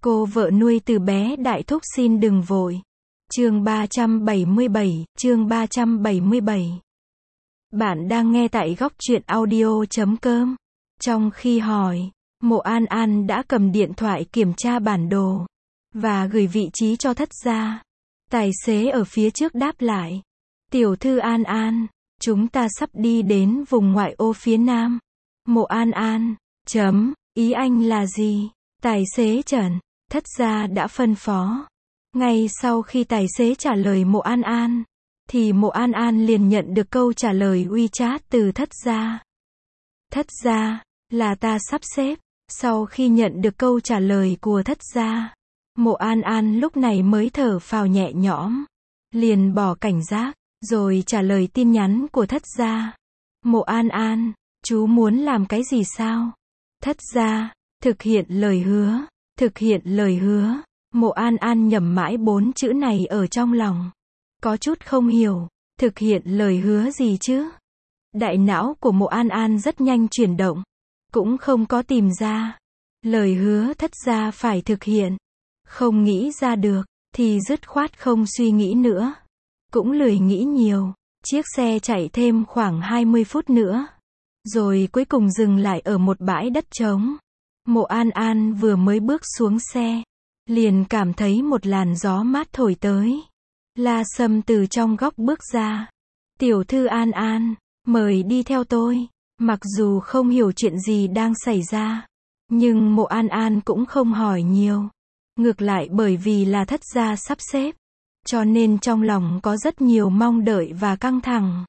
Cô vợ nuôi từ bé đại thúc xin đừng vội. Chương 377, chương 377. Bạn đang nghe tại góc truyện audio.com. Trong khi hỏi, Mộ An An đã cầm điện thoại kiểm tra bản đồ và gửi vị trí cho Thất gia. Tài xế ở phía trước đáp lại: "Tiểu thư An An, chúng ta sắp đi đến vùng ngoại ô phía nam." Mộ An An, ý anh là gì? Tài xế Trần, Thất gia đã phân phó. Ngay sau khi tài xế trả lời Mộ An An, thì Mộ An An liền nhận được câu trả lời WeChat từ Thất gia. Thất gia, là ta sắp xếp. Sau khi nhận được câu trả lời của Thất gia, Mộ An An lúc này mới thở phào nhẹ nhõm, liền bỏ cảnh giác, rồi trả lời tin nhắn của Thất gia. Mộ An An, chú muốn làm cái gì sao? Thất gia, thực hiện lời hứa, thực hiện lời hứa. Mộ An An nhẩm mãi 4 chữ này ở trong lòng, có chút không hiểu, thực hiện lời hứa gì chứ? Đại não của Mộ An An rất nhanh chuyển động, cũng không có tìm ra. Lời hứa Thất gia phải thực hiện, không nghĩ ra được, thì dứt khoát không suy nghĩ nữa. Cũng lười nghĩ nhiều, chiếc xe chạy thêm khoảng 20 phút nữa, rồi cuối cùng dừng lại ở một bãi đất trống. Mộ An An vừa mới bước xuống xe, liền cảm thấy một làn gió mát thổi tới. La Sâm từ trong góc bước ra. "Tiểu thư An An, mời đi theo tôi." Mặc dù không hiểu chuyện gì đang xảy ra, nhưng Mộ An An cũng không hỏi nhiều. Ngược lại bởi vì là Thất gia sắp xếp, cho nên trong lòng có rất nhiều mong đợi và căng thẳng.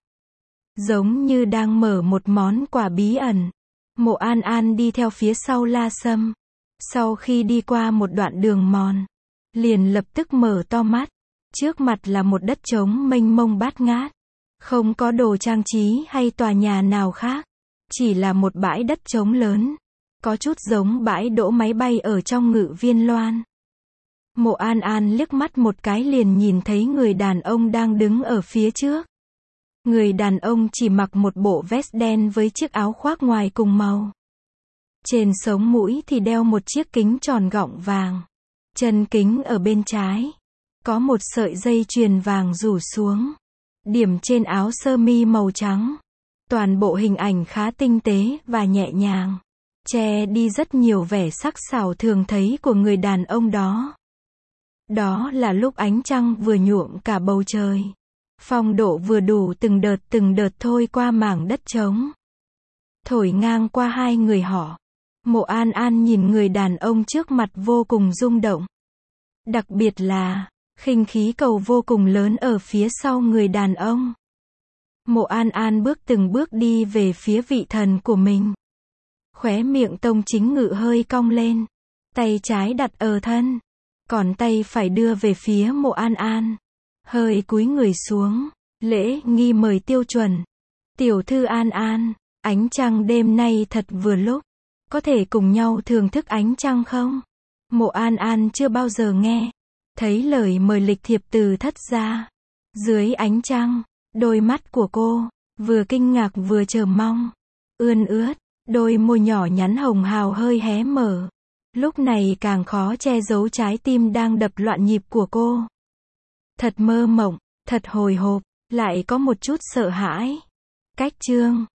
Giống như đang mở một món quà bí ẩn. Mộ An An đi theo phía sau La Sâm. Sau khi đi qua một đoạn đường mòn, liền lập tức mở to mắt. Trước mặt là một đất trống mênh mông bát ngát. Không có đồ trang trí hay tòa nhà nào khác. Chỉ là một bãi đất trống lớn. Có chút giống bãi đỗ máy bay ở trong Ngự Viên Loan. Mộ An An liếc mắt một cái liền nhìn thấy người đàn ông đang đứng ở phía trước. Người đàn ông chỉ mặc một bộ vest đen với chiếc áo khoác ngoài cùng màu. Trên sống mũi thì đeo một chiếc kính tròn gọng vàng. Chân kính ở bên trái, có một sợi dây chuyền vàng rủ xuống, điểm trên áo sơ mi màu trắng. Toàn bộ hình ảnh khá tinh tế và nhẹ nhàng, che đi rất nhiều vẻ sắc sảo thường thấy của người đàn ông đó. Đó là lúc ánh trăng vừa nhuộm cả bầu trời. Phong độ vừa đủ từng đợt thôi qua mảng đất trống, thổi ngang qua hai người họ. Mộ An An nhìn người đàn ông trước mặt vô cùng rung động. Đặc biệt là, khinh khí cầu vô cùng lớn ở phía sau người đàn ông. Mộ An An từng bước đi về phía vị thần của mình. Khóe miệng Tông Chính Ngự hơi cong lên. Tay trái đặt ở thân, còn tay phải đưa về phía Mộ An An. Hơi cúi người xuống, lễ nghi mời tiêu chuẩn. "Tiểu thư An An, ánh trăng đêm nay thật vừa lúc. Có thể cùng nhau thưởng thức ánh trăng không?" Mộ An An chưa bao giờ nghe thấy lời mời lịch thiệp từ Thất gia. Dưới ánh trăng, đôi mắt của cô vừa kinh ngạc vừa chờ mong. Ươn ướt, đôi môi nhỏ nhắn hồng hào hơi hé mở. Lúc này càng khó che giấu trái tim đang đập loạn nhịp của cô. Thật mơ mộng, thật hồi hộp, lại có một chút sợ hãi. Cách chương